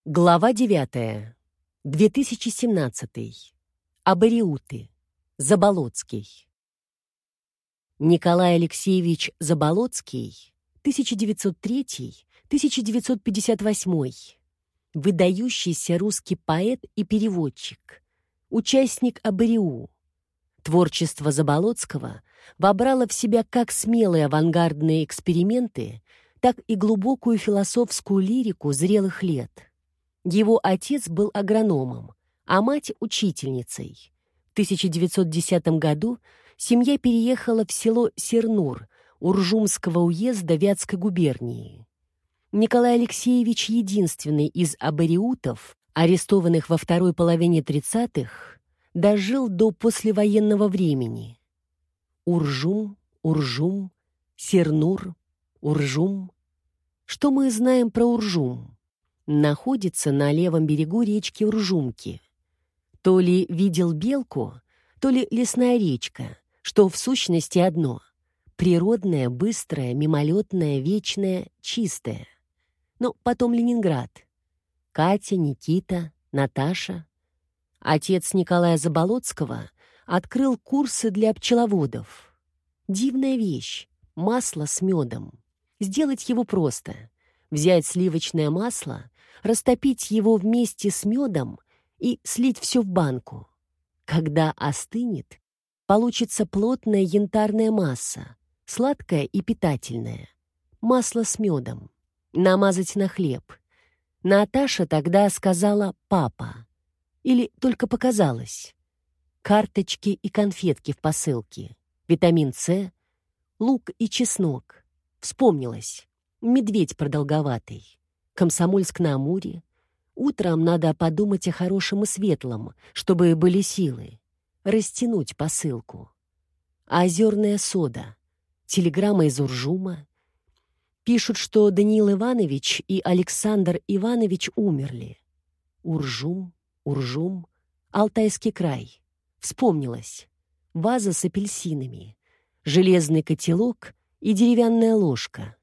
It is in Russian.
Глава 9. 2017. Абориуты. Заболоцкий. Николай Алексеевич Заболоцкий, 1903-1958. Выдающийся русский поэт и переводчик. Участник Абориу. Творчество Заболоцкого вобрало в себя как смелые авангардные эксперименты, так и глубокую философскую лирику зрелых лет. Его отец был агрономом, а мать — учительницей. В 1910 году семья переехала в село Сернур Уржумского уезда Вятской губернии. Николай Алексеевич, единственный из абориутов, арестованных во второй половине 30-х, дожил до послевоенного времени. Уржум, Уржум, Сернур, Уржум. Что мы знаем про Уржум? Находится на левом берегу речки Уржумки. То ли видел белку, то ли лесная речка, что в сущности одно — природная, быстрая, мимолетная, вечная, чистая. Но потом Ленинград. Катя, Никита, Наташа. Отец Николая Заболоцкого открыл курсы для пчеловодов. Дивная вещь — масло с медом. Сделать его просто. Взять сливочное масло, растопить его вместе с медом и слить все в банку. Когда остынет, получится плотная янтарная масса, сладкая и питательная. Масло с медом. Намазать на хлеб. Наташа тогда сказала «папа». Или только показалось. Карточки и конфетки в посылке. Витамин С, лук и чеснок. Вспомнилось. Медведь продолговатый. Комсомольск-на-Амуре. Утром надо подумать о хорошем и светлом, чтобы были силы. Растянуть посылку. Озерная сода. Телеграмма из Уржума. Пишут, что Даниил Иванович и Александр Иванович умерли. Уржум, Уржум, Алтайский край. Вспомнилось. Ваза с апельсинами. Железный котелок и деревянная ложка.